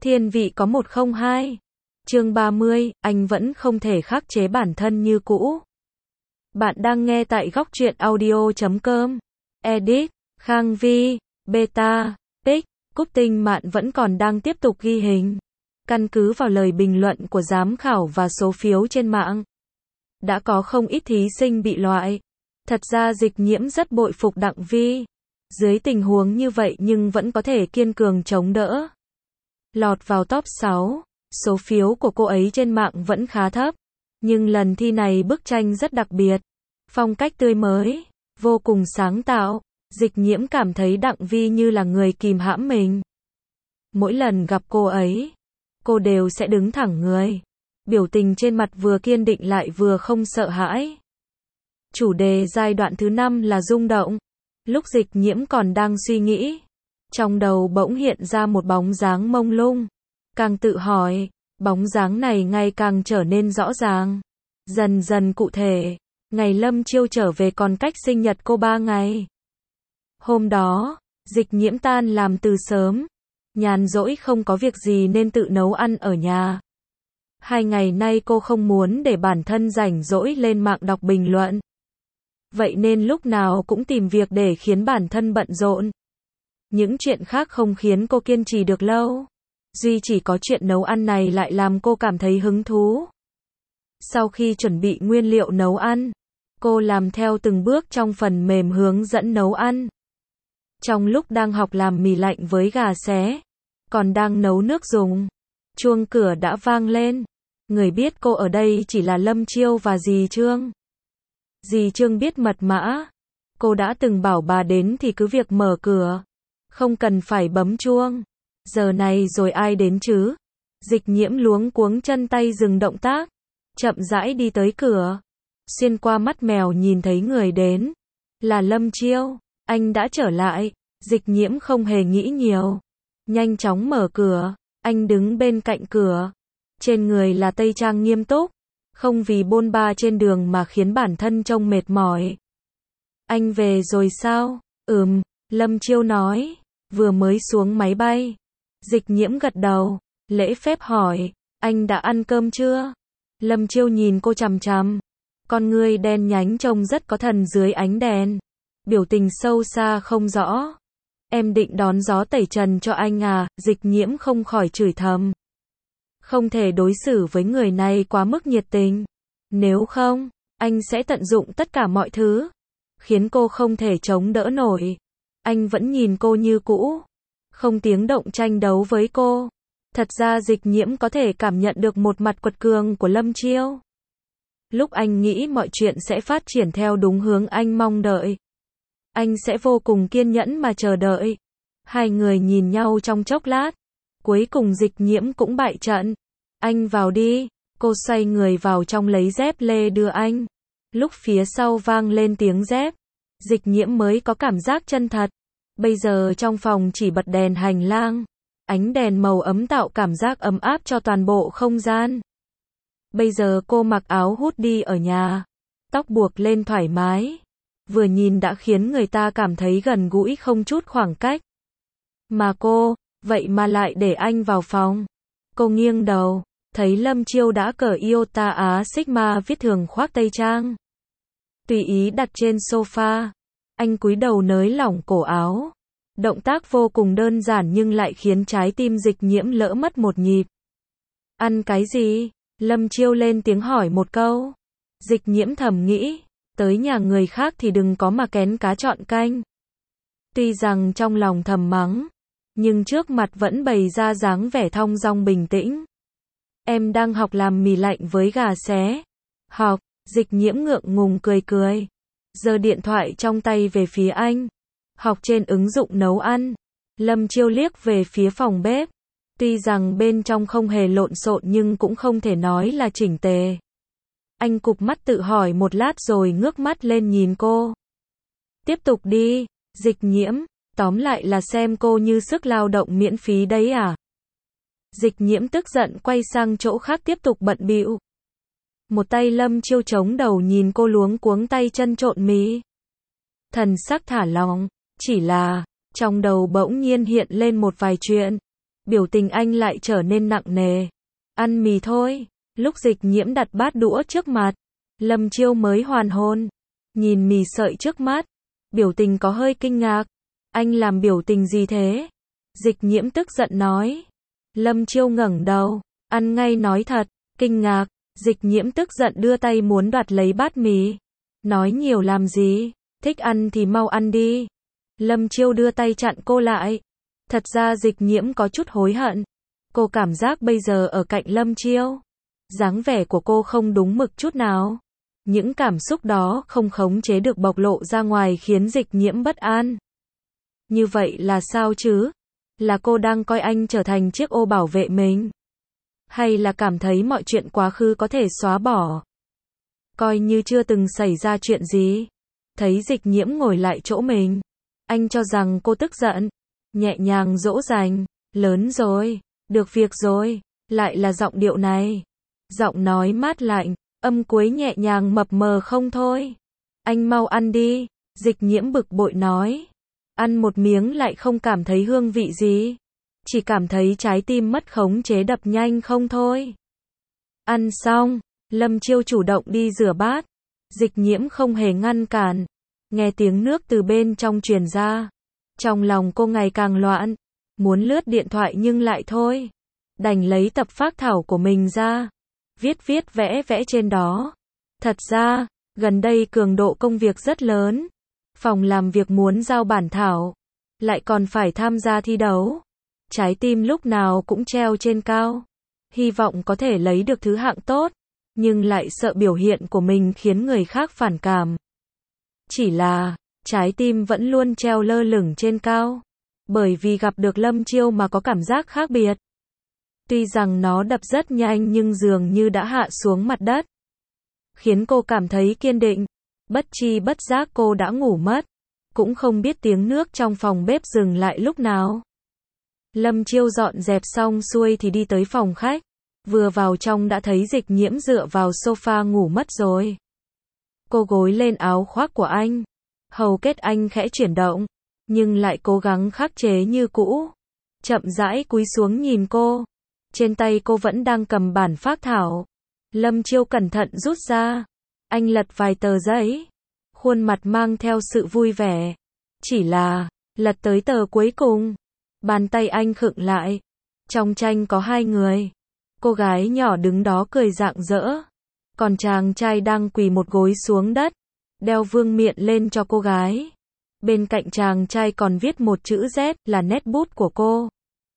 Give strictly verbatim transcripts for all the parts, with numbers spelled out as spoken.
Thiên vị có một không hai. Chương ba mươi, anh vẫn không thể khắc chế bản thân như cũ. Bạn đang nghe tại góc truyện audio chấm com. Edit, Khang Vi, Beta, Pic, Cúc Tinh Mạn vẫn còn đang tiếp tục ghi hình. Căn cứ vào lời bình luận của giám khảo và số phiếu trên mạng, đã có không ít thí sinh bị loại. Thật ra Dịch Nhiễm rất bội phục Đặng Vi. Dưới tình huống như vậy nhưng vẫn có thể kiên cường chống đỡ. Lọt vào top sáu, số phiếu của cô ấy trên mạng vẫn khá thấp. Nhưng lần thi này bức tranh rất đặc biệt. Phong cách tươi mới, vô cùng sáng tạo. Dịch Nhiễm cảm thấy Đặng Vi như là người kìm hãm mình. Mỗi lần gặp cô ấy, cô đều sẽ đứng thẳng người. Biểu tình trên mặt vừa kiên định lại vừa không sợ hãi. Chủ đề giai đoạn thứ năm là rung động. Lúc Dịch Nhiễm còn đang suy nghĩ, trong đầu bỗng hiện ra một bóng dáng mông lung. Càng tự hỏi, bóng dáng này ngày càng trở nên rõ ràng. Dần dần cụ thể, ngày Lâm Chiêu trở về còn cách sinh nhật cô ba ngày. Hôm đó, Dịch Nhiễm tan làm từ sớm. Nhàn rỗi không có việc gì nên tự nấu ăn ở nhà. Hai ngày nay cô không muốn để bản thân rảnh rỗi lên mạng đọc bình luận. Vậy nên lúc nào cũng tìm việc để khiến bản thân bận rộn. Những chuyện khác không khiến cô kiên trì được lâu. Duy chỉ có chuyện nấu ăn này lại làm cô cảm thấy hứng thú. Sau khi chuẩn bị nguyên liệu nấu ăn, cô làm theo từng bước trong phần mềm hướng dẫn nấu ăn. Trong lúc đang học làm mì lạnh với gà xé, còn đang nấu nước dùng, chuông cửa đã vang lên. Người biết cô ở đây chỉ là Lâm Chiêu và dì Trương. Dì Trương biết mật mã. Cô đã từng bảo bà đến thì cứ việc mở cửa. Không cần phải bấm chuông. Giờ này rồi ai đến chứ? Dịch Nhiễm luống cuống chân tay dừng động tác. Chậm rãi đi tới cửa. Xuyên qua mắt mèo nhìn thấy người đến. Là Lâm Chiêu. Anh đã trở lại. Dịch Nhiễm không hề nghĩ nhiều. Nhanh chóng mở cửa. Anh đứng bên cạnh cửa. Trên người là tây trang nghiêm túc. Không vì bôn ba trên đường mà khiến bản thân trông mệt mỏi. Anh về rồi sao? Ừm, Lâm Chiêu nói. Vừa mới xuống máy bay. Dịch Nhiễm gật đầu. Lễ phép hỏi. Anh đã ăn cơm chưa? Lâm Chiêu nhìn cô chằm chằm. Con ngươi đen nhánh trông rất có thần dưới ánh đèn. Biểu tình sâu xa không rõ. Em định đón gió tẩy trần cho anh à? Dịch Nhiễm không khỏi chửi thầm. Không thể đối xử với người này quá mức nhiệt tình. Nếu không, anh sẽ tận dụng tất cả mọi thứ. Khiến cô không thể chống đỡ nổi. Anh vẫn nhìn cô như cũ. Không tiếng động tranh đấu với cô. Thật ra Dịch Nhiễm có thể cảm nhận được một mặt quật cường của Lâm Chiêu. Lúc anh nghĩ mọi chuyện sẽ phát triển theo đúng hướng anh mong đợi, anh sẽ vô cùng kiên nhẫn mà chờ đợi. Hai người nhìn nhau trong chốc lát. Cuối cùng Dịch Nhiễm cũng bại trận. Anh vào đi. Cô xoay người vào trong lấy dép lê đưa anh. Lúc phía sau vang lên tiếng dép, Dịch Nhiễm mới có cảm giác chân thật. Bây giờ trong phòng chỉ bật đèn hành lang. Ánh đèn màu ấm tạo cảm giác ấm áp cho toàn bộ không gian. Bây giờ cô mặc áo hoodie ở nhà. Tóc buộc lên thoải mái. Vừa nhìn đã khiến người ta cảm thấy gần gũi không chút khoảng cách. Mà cô, vậy mà lại để anh vào phòng. Cô nghiêng đầu, thấy Lâm Chiêu đã cởi Iota Á Sigma viết thường khoác tây trang. Tùy ý đặt trên sofa. Anh cúi đầu nới lỏng cổ áo. Động tác vô cùng đơn giản nhưng lại khiến trái tim Dịch Nhiễm lỡ mất một nhịp. Ăn cái gì? Lâm Chiêu lên tiếng hỏi một câu. Dịch Nhiễm thầm nghĩ, tới nhà người khác thì đừng có mà kén cá chọn canh. Tuy rằng trong lòng thầm mắng, nhưng trước mặt vẫn bày ra dáng vẻ thong dong bình tĩnh. Em đang học làm mì lạnh với gà xé. Học, Dịch Nhiễm ngượng ngùng cười cười. Giơ điện thoại trong tay về phía anh. Học trên ứng dụng nấu ăn. Lâm Chiêu liếc về phía phòng bếp. Tuy rằng bên trong không hề lộn xộn nhưng cũng không thể nói là chỉnh tề. Anh cụp mắt tự hỏi một lát rồi ngước mắt lên nhìn cô. Tiếp tục đi, Dịch Nhiễm. Tóm lại là xem cô như sức lao động miễn phí đấy à? Dịch Nhiễm tức giận quay sang chỗ khác tiếp tục bận bịu. Một tay Lâm Chiêu chống đầu nhìn cô luống cuống tay chân trộn mì. Thần sắc thả lỏng, chỉ là, trong đầu bỗng nhiên hiện lên một vài chuyện. biểu tình anh lại trở nên nặng nề. Ăn mì thôi. Lúc Dịch Nhiễm đặt bát đũa trước mặt, Lâm Chiêu mới hoàn hồn. Nhìn mì sợi trước mắt, biểu tình có hơi kinh ngạc. Anh làm biểu tình gì thế? Dịch Nhiễm tức giận nói. Lâm Chiêu ngẩng đầu, ăn ngay nói thật, kinh ngạc. Dịch Nhiễm tức giận đưa tay muốn đoạt lấy bát mì. Nói nhiều làm gì, thích ăn thì mau ăn đi. Lâm Chiêu đưa tay chặn cô lại. Thật ra Dịch Nhiễm có chút hối hận. Cô cảm giác bây giờ ở cạnh Lâm Chiêu, dáng vẻ của cô không đúng mực chút nào. Những cảm xúc đó không khống chế được bộc lộ ra ngoài khiến Dịch Nhiễm bất an. Như vậy là sao chứ? Là cô đang coi anh trở thành chiếc ô bảo vệ mình? Hay là cảm thấy mọi chuyện quá khứ có thể xóa bỏ? Coi như chưa từng xảy ra chuyện gì. Thấy Dịch Nhiễm ngồi lại chỗ mình, anh cho rằng cô tức giận, nhẹ nhàng dỗ dành. Lớn rồi, được việc rồi, lại là giọng điệu này. Giọng nói mát lạnh, âm cuối nhẹ nhàng mập mờ không thôi. Anh mau ăn đi, Dịch Nhiễm bực bội nói. Ăn một miếng lại không cảm thấy hương vị gì, chỉ cảm thấy trái tim mất khống chế đập nhanh không thôi. Ăn xong, Lâm Chiêu chủ động đi rửa bát. Dịch Nhiễm không hề ngăn cản. Nghe tiếng nước từ bên trong truyền ra, trong lòng cô ngày càng loạn, muốn lướt điện thoại nhưng lại thôi. Đành lấy tập phác thảo của mình ra, viết viết vẽ vẽ trên đó. Thật ra, gần đây cường độ công việc rất lớn. Phòng làm việc muốn giao bản thảo, lại còn phải tham gia thi đấu. Trái tim lúc nào cũng treo trên cao, hy vọng có thể lấy được thứ hạng tốt, nhưng lại sợ biểu hiện của mình khiến người khác phản cảm. Chỉ là, trái tim vẫn luôn treo lơ lửng trên cao, bởi vì gặp được Lâm Chiêu mà có cảm giác khác biệt. Tuy rằng nó đập rất nhanh nhưng dường như đã hạ xuống mặt đất, khiến cô cảm thấy kiên định. Bất chi bất giác cô đã ngủ mất, cũng không biết tiếng nước trong phòng bếp dừng lại lúc nào. Lâm Chiêu dọn dẹp xong xuôi thì đi tới phòng khách. Vừa vào trong đã thấy Dịch Nhiễm dựa vào sofa ngủ mất rồi. Cô gối lên áo khoác của anh. Hầu kết anh khẽ chuyển động, nhưng lại cố gắng khắc chế như cũ. Chậm rãi cúi xuống nhìn cô. Trên tay cô vẫn đang cầm bản phác thảo. Lâm Chiêu cẩn thận rút ra. Anh lật vài tờ giấy. Khuôn mặt mang theo sự vui vẻ. Chỉ là, lật tới tờ cuối cùng, bàn tay anh khựng lại. Trong tranh có hai người. Cô gái nhỏ đứng đó cười rạng rỡ. Còn chàng trai đang quỳ một gối xuống đất, đeo vương miện lên cho cô gái. Bên cạnh chàng trai còn viết một chữ Z là nét bút của cô.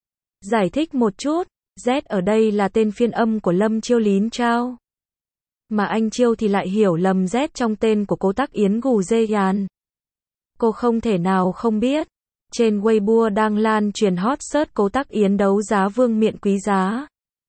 Giải thích một chút, Z ở đây là tên phiên âm của Lâm Chiêu Lín Trao. Mà anh Chiêu thì lại hiểu lầm Z trong tên của cô Tắc Yến Gù Dê Yàn. Cô không thể nào không biết. Trên Weibo đang lan truyền hot search Cố Tắc Yến đấu giá vương miện quý giá.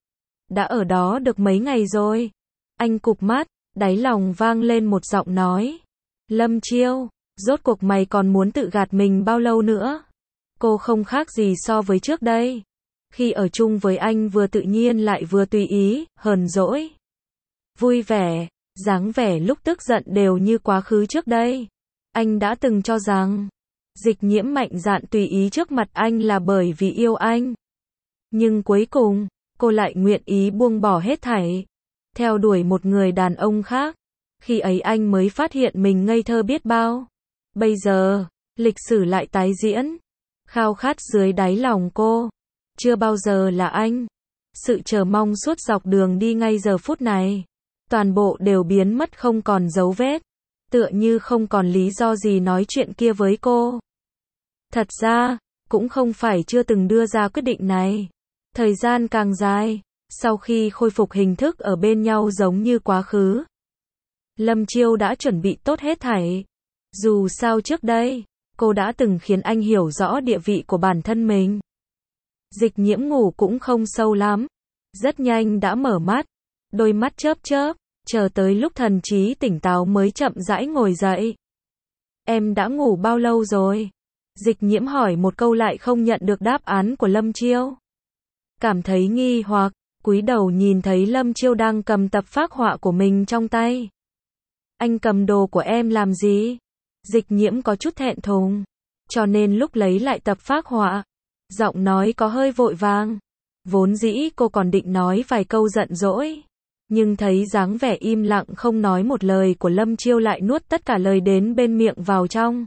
Đã ở đó được mấy ngày rồi. Anh cụp mắt, đáy lòng vang lên một giọng nói. Lâm Chiêu, rốt cuộc mày còn muốn tự gạt mình bao lâu nữa? Cô không khác gì so với trước đây. Khi ở chung với anh vừa tự nhiên lại vừa tùy ý, hờn dỗi, vui vẻ, dáng vẻ lúc tức giận đều như quá khứ trước đây. Anh đã từng cho rằng Dịch Nhiễm mạnh dạn tùy ý trước mặt anh là bởi vì yêu anh. Nhưng cuối cùng, cô lại nguyện ý buông bỏ hết thảy, theo đuổi một người đàn ông khác. Khi ấy anh mới phát hiện mình ngây thơ biết bao. Bây giờ, lịch sử lại tái diễn. Khao khát dưới đáy lòng cô, chưa bao giờ là anh. Sự chờ mong suốt dọc đường đi ngay giờ phút này, toàn bộ đều biến mất không còn dấu vết. Tựa như không còn lý do gì nói chuyện kia với cô. Thật ra, cũng không phải chưa từng đưa ra quyết định này. Thời gian càng dài, sau khi khôi phục hình thức ở bên nhau giống như quá khứ, Lâm Chiêu đã chuẩn bị tốt hết thảy. Dù sao trước đây, cô đã từng khiến anh hiểu rõ địa vị của bản thân mình. Dịch Nhiễm ngủ cũng không sâu lắm. Rất nhanh đã mở mắt, đôi mắt chớp chớp, chờ tới lúc thần trí tỉnh táo mới chậm rãi ngồi dậy. Em đã ngủ bao lâu rồi? Dịch Nhiễm hỏi một câu lại không nhận được đáp án của Lâm Chiêu. Cảm thấy nghi hoặc, cúi đầu nhìn thấy Lâm Chiêu đang cầm tập phác họa của mình trong tay. Anh cầm đồ của em làm gì? Dịch Nhiễm có chút thẹn thùng, cho nên lúc lấy lại tập phác họa, Giọng nói có hơi vội vàng. Vốn dĩ cô còn định nói vài câu giận dỗi. Nhưng thấy dáng vẻ im lặng không nói một lời của Lâm Chiêu lại nuốt tất cả lời đến bên miệng vào trong.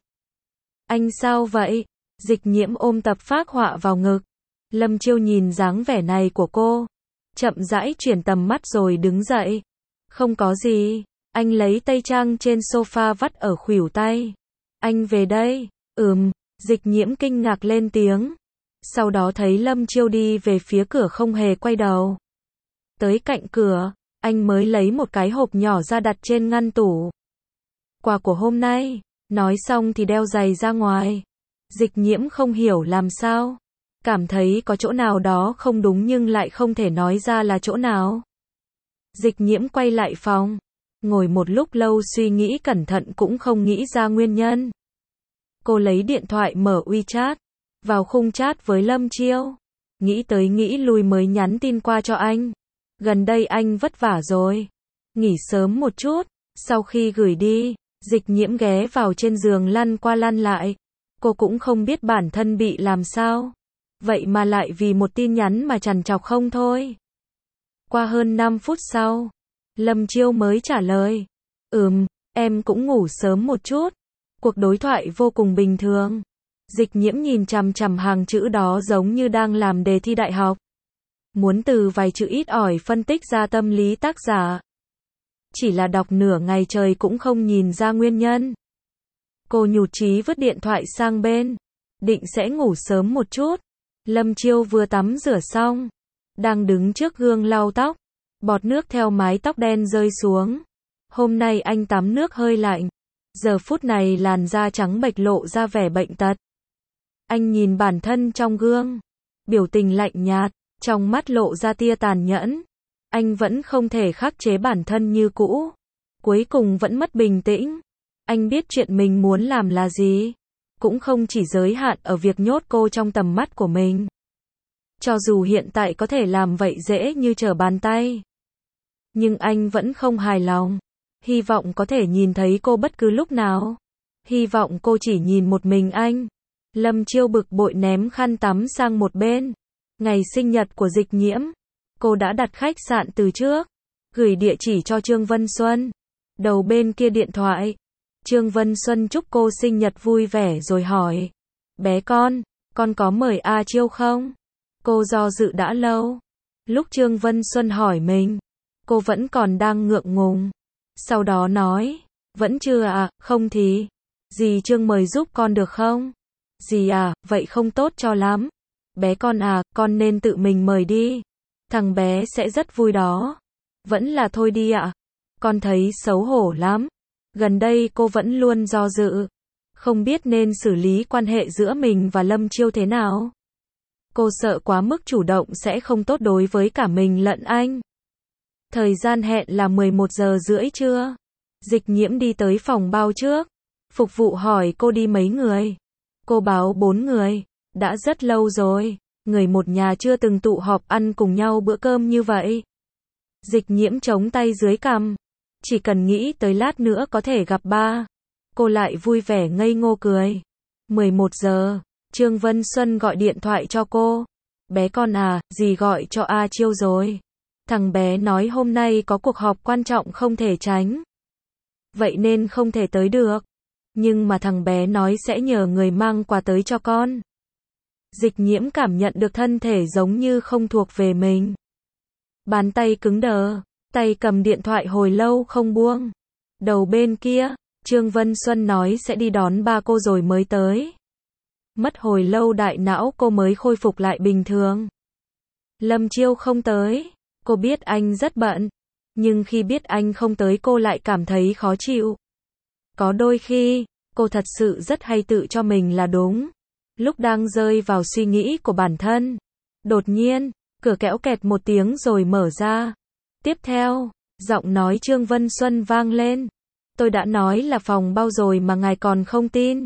Anh sao vậy? Dịch Nhiễm ôm tập phác họa vào ngực. Lâm Chiêu nhìn dáng vẻ này của cô. Chậm rãi chuyển tầm mắt rồi đứng dậy. Không có gì. Anh lấy tây trang trên sofa vắt ở khuỷu tay. Anh về đây. Ừm. Dịch Nhiễm kinh ngạc lên tiếng. Sau đó thấy Lâm Chiêu đi về phía cửa không hề quay đầu. Tới cạnh cửa, anh mới lấy một cái hộp nhỏ ra đặt trên ngăn tủ. Quà của hôm nay. Nói xong thì đeo giày ra ngoài. Dịch Nhiễm không hiểu làm sao. Cảm thấy có chỗ nào đó không đúng nhưng lại không thể nói ra là chỗ nào. Dịch Nhiễm quay lại phòng. Ngồi một lúc lâu suy nghĩ cẩn thận cũng không nghĩ ra nguyên nhân. Cô lấy điện thoại mở WeChat. Vào khung chat với Lâm Chiêu. Nghĩ tới nghĩ lui mới nhắn tin qua cho anh. Gần đây anh vất vả rồi. Nghỉ sớm một chút. Sau khi gửi đi, Dịch Nhiễm ghé vào trên giường lăn qua lăn lại. Cô cũng không biết bản thân bị làm sao. Vậy mà lại vì một tin nhắn mà trằn trọc không thôi. Qua hơn năm phút sau, Lâm Chiêu mới trả lời. Ừm, em cũng ngủ sớm một chút. Cuộc đối thoại vô cùng bình thường. Dịch Nhiễm nhìn chằm chằm hàng chữ đó giống như đang làm đề thi đại học. Muốn từ vài chữ ít ỏi phân tích ra tâm lý tác giả. Chỉ là đọc nửa ngày trời cũng không nhìn ra nguyên nhân. Cô nhụt chí vứt điện thoại sang bên. Định sẽ ngủ sớm một chút. Lâm Chiêu vừa tắm rửa xong. Đang đứng trước gương lau tóc. Bọt nước theo mái tóc đen rơi xuống. Hôm nay anh tắm nước hơi lạnh. Giờ phút này làn da trắng bệch lộ ra vẻ bệnh tật. Anh nhìn bản thân trong gương. Biểu tình lạnh nhạt. Trong mắt lộ ra tia tàn nhẫn. Anh vẫn không thể khắc chế bản thân như cũ. Cuối cùng vẫn mất bình tĩnh. Anh biết chuyện mình muốn làm là gì. Cũng không chỉ giới hạn ở việc nhốt cô trong tầm mắt của mình. Cho dù hiện tại có thể làm vậy dễ như trở bàn tay. Nhưng anh vẫn không hài lòng. Hy vọng có thể nhìn thấy cô bất cứ lúc nào. Hy vọng cô chỉ nhìn một mình anh. Lâm Chiêu bực bội ném khăn tắm sang một bên. Ngày sinh nhật của Dịch Nhiễm. Cô đã đặt khách sạn từ trước. Gửi địa chỉ cho Trương Vân Xuân. Đầu bên kia điện thoại. Trương Vân Xuân chúc cô sinh nhật vui vẻ rồi hỏi. Bé con, con có mời A Chiêu không? Cô do dự đã lâu. Lúc Trương Vân Xuân hỏi mình, cô vẫn còn đang ngượng ngùng. Sau đó nói, vẫn chưa à, không thì. Dì Trương mời giúp con được không? Dì à, vậy không tốt cho lắm. Bé con à, con nên tự mình mời đi. Thằng bé sẽ rất vui đó. Vẫn là thôi đi ạ. Con thấy xấu hổ lắm. Gần đây cô vẫn luôn do dự. Không biết nên xử lý quan hệ giữa mình và Lâm Chiêu thế nào. Cô sợ quá mức chủ động sẽ không tốt đối với cả mình lẫn anh. Thời gian hẹn là mười một giờ rưỡi trưa. Dịch Nhiễm đi tới phòng bao trước. Phục vụ hỏi cô đi mấy người. Cô báo bốn người. Đã rất lâu rồi. Người một nhà chưa từng tụ họp ăn cùng nhau bữa cơm như vậy. Dịch Nhiễm chống tay dưới cằm. Chỉ cần nghĩ tới lát nữa có thể gặp ba. Cô lại vui vẻ ngây ngô cười. mười một giờ. Trương Vân Xuân gọi điện thoại cho cô. Bé con à, dì gọi cho A Chiêu rồi. Thằng bé nói hôm nay có cuộc họp quan trọng không thể tránh. Vậy nên không thể tới được. Nhưng mà thằng bé nói sẽ nhờ người mang quà tới cho con. Dịch Nhiễm cảm nhận được thân thể giống như không thuộc về mình. Bàn tay cứng đờ, tay cầm điện thoại hồi lâu không buông. Đầu bên kia, Trương Vân Xuân nói sẽ đi đón ba cô rồi mới tới. Mất hồi lâu đại não cô mới khôi phục lại bình thường. Lâm Chiêu không tới. Cô biết anh rất bận. Nhưng khi biết anh không tới cô lại cảm thấy khó chịu. Có đôi khi, cô thật sự rất hay tự cho mình là đúng. Lúc đang rơi vào suy nghĩ của bản thân. Đột nhiên, cửa kéo kẹt một tiếng rồi mở ra. Tiếp theo, giọng nói Trương Vân Xuân vang lên. Tôi đã nói là phòng bao rồi mà ngài còn không tin.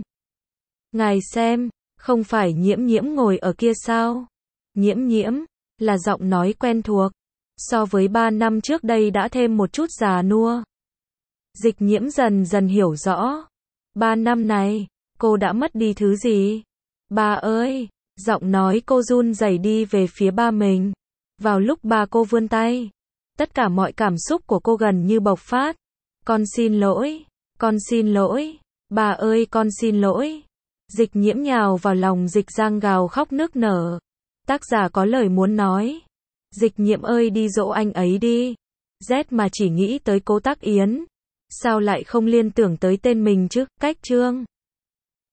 Ngài xem, không phải Nhiễm Nhiễm ngồi ở kia sao? Nhiễm Nhiễm, là giọng nói quen thuộc. So với ba năm trước đây đã thêm một chút già nua. Dịch Nhiễm dần dần hiểu rõ. Ba năm này, cô đã mất đi thứ gì? Ba ơi, Giọng nói cô run rẩy đi về phía ba mình. Vào lúc ba cô vươn tay, tất cả mọi cảm xúc của cô gần như bộc phát. Con xin lỗi, con xin lỗi, bà ơi con xin lỗi. Dịch Nhiễm nhào vào lòng Dịch Giang gào khóc nức nở. Tác giả có lời muốn nói. Dịch Nhiễm ơi đi dỗ anh ấy đi. Z mà chỉ nghĩ tới Cố Tắc Yến. Sao lại không liên tưởng tới tên mình chứ, Cách Trương.